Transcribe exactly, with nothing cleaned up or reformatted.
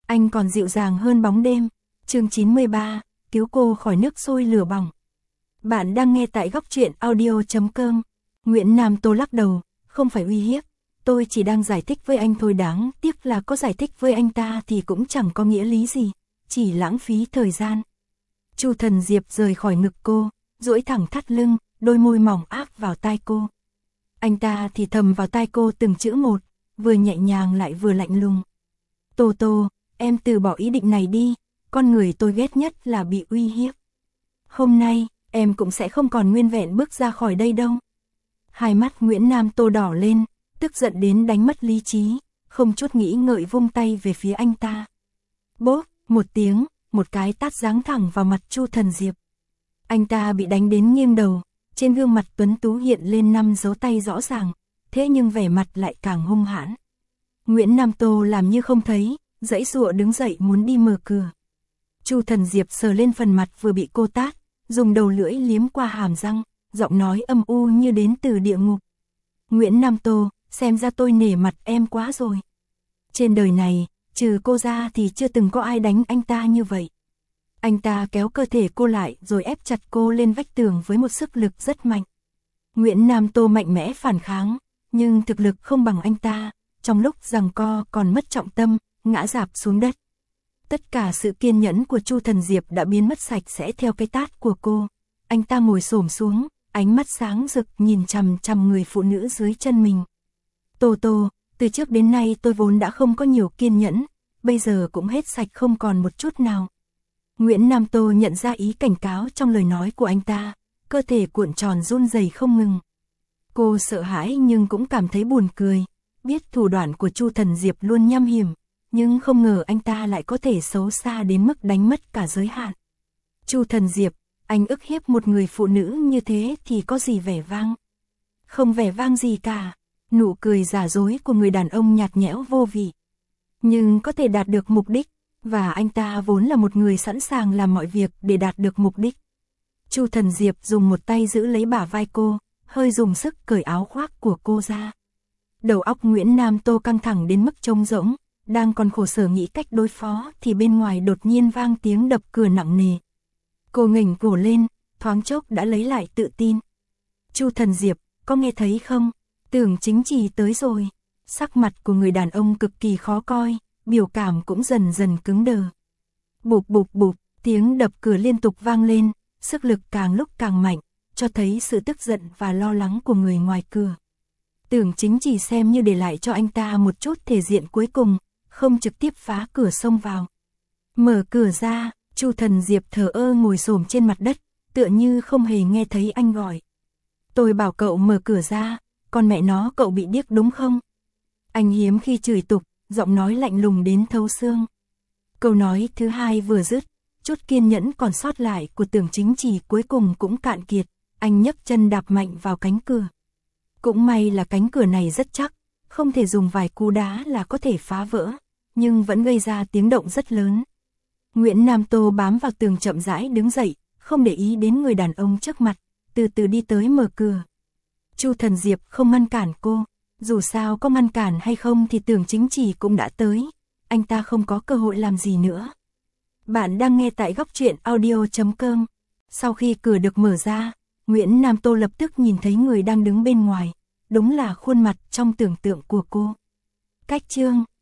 anh còn dịu dàng hơn bóng đêm. Chương chín mươi ba, cứu cô khỏi nước sôi lửa bỏng. Bạn đang nghe tại góc truyện audio chấm com. Nguyễn Nam Tô lắc đầu, không phải uy hiếp, tôi chỉ đang giải thích với anh thôi, đáng tiếc là có giải thích với anh ta thì cũng chẳng có nghĩa lý gì, chỉ lãng phí thời gian. Chu Thần Diệp rời khỏi ngực cô, duỗi thẳng thắt lưng, đôi môi mỏng áp vào tai cô. Anh ta thì thầm vào tai cô từng chữ một, vừa nhẹ nhàng lại vừa lạnh lùng. Tô Tô, em từ bỏ ý định này đi, con người tôi ghét nhất là bị uy hiếp. Hôm nay, em cũng sẽ không còn nguyên vẹn bước ra khỏi đây đâu. Hai mắt Nguyễn Nam Tô đỏ lên, tức giận đến đánh mất lý trí, không chút nghĩ ngợi vung tay về phía anh ta. Bốp, một tiếng, một cái tát giáng thẳng vào mặt Chu Thần Diệp. Anh ta bị đánh đến nghiêng đầu, trên gương mặt tuấn tú hiện lên năm dấu tay rõ ràng, thế nhưng vẻ mặt lại càng hung hãn. Nguyễn Nam Tô làm như không thấy, giãy giụa đứng dậy muốn đi mở cửa. Chu Thần Diệp sờ lên phần mặt vừa bị cô tát, dùng đầu lưỡi liếm qua hàm răng, giọng nói âm u như đến từ địa ngục. Nguyễn Nam Tô, xem ra tôi nể mặt em quá rồi. Trên đời này, trừ cô ra thì chưa từng có ai đánh anh ta như vậy. Anh ta kéo cơ thể cô lại rồi ép chặt cô lên vách tường với một sức lực rất mạnh. Nguyễn Nam Tô mạnh mẽ phản kháng, nhưng thực lực không bằng anh ta, trong lúc giằng co còn mất trọng tâm, ngã rạp xuống đất. Tất cả sự kiên nhẫn của Chu Thần Diệp đã biến mất sạch sẽ theo cái tát của cô. Anh ta ngồi xổm xuống, ánh mắt sáng rực nhìn chằm chằm người phụ nữ dưới chân mình. Tô Tô, từ trước đến nay tôi vốn đã không có nhiều kiên nhẫn, bây giờ cũng hết sạch không còn một chút nào. Nguyễn Nam Tô nhận ra ý cảnh cáo trong lời nói của anh ta, cơ thể cuộn tròn run rẩy không ngừng. Cô sợ hãi nhưng cũng cảm thấy buồn cười, biết thủ đoạn của Chu Thần Diệp luôn nham hiểm, nhưng không ngờ anh ta lại có thể xấu xa đến mức đánh mất cả giới hạn. Chu Thần Diệp, anh ức hiếp một người phụ nữ như thế thì có gì vẻ vang? Không vẻ vang gì cả, nụ cười giả dối của người đàn ông nhạt nhẽo vô vị. Nhưng có thể đạt được mục đích, và anh ta vốn là một người sẵn sàng làm mọi việc để đạt được mục đích. Chu Thần Diệp dùng một tay giữ lấy bả vai cô, hơi dùng sức cởi áo khoác của cô ra. Đầu óc Nguyễn Nam Tô căng thẳng đến mức trống rỗng, đang còn khổ sở nghĩ cách đối phó thì bên ngoài đột nhiên vang tiếng đập cửa nặng nề. Cô ngẩng cổ lên, thoáng chốc đã lấy lại tự tin. Chu Thần Diệp, có nghe thấy không? Tưởng Chính Trì tới rồi. Sắc mặt của người đàn ông cực kỳ khó coi, biểu cảm cũng dần dần cứng đờ. Bụp bụp bụp, tiếng đập cửa liên tục vang lên, sức lực càng lúc càng mạnh, cho thấy sự tức giận và lo lắng của người ngoài cửa. Tưởng Chính Trì xem như để lại cho anh ta một chút thể diện cuối cùng, không trực tiếp phá cửa xông vào. Mở cửa ra, Chu Thần Diệp thờ ơ ngồi xổm trên mặt đất, tựa như không hề nghe thấy anh gọi. Tôi bảo cậu mở cửa ra, con mẹ nó cậu bị điếc đúng không? Anh hiếm khi chửi tục, giọng nói lạnh lùng đến thấu xương. Câu nói thứ hai vừa dứt, chút kiên nhẫn còn sót lại của Tưởng Chính Trì cuối cùng cũng cạn kiệt, anh nhấc chân đạp mạnh vào cánh cửa. Cũng may là cánh cửa này rất chắc, không thể dùng vài cú đá là có thể phá vỡ, nhưng vẫn gây ra tiếng động rất lớn. Nguyễn Nam Tô bám vào tường chậm rãi đứng dậy, không để ý đến người đàn ông trước mặt, từ từ đi tới mở cửa. Chu Thần Diệp không ngăn cản cô, dù sao có ngăn cản hay không thì Tưởng Chính Trì cũng đã tới, anh ta không có cơ hội làm gì nữa. Bạn đang nghe tại góc truyện audio chấm com. Sau khi cửa được mở ra, Nguyễn Nam Tô lập tức nhìn thấy người đang đứng bên ngoài, đúng là khuôn mặt trong tưởng tượng của cô. Cách chương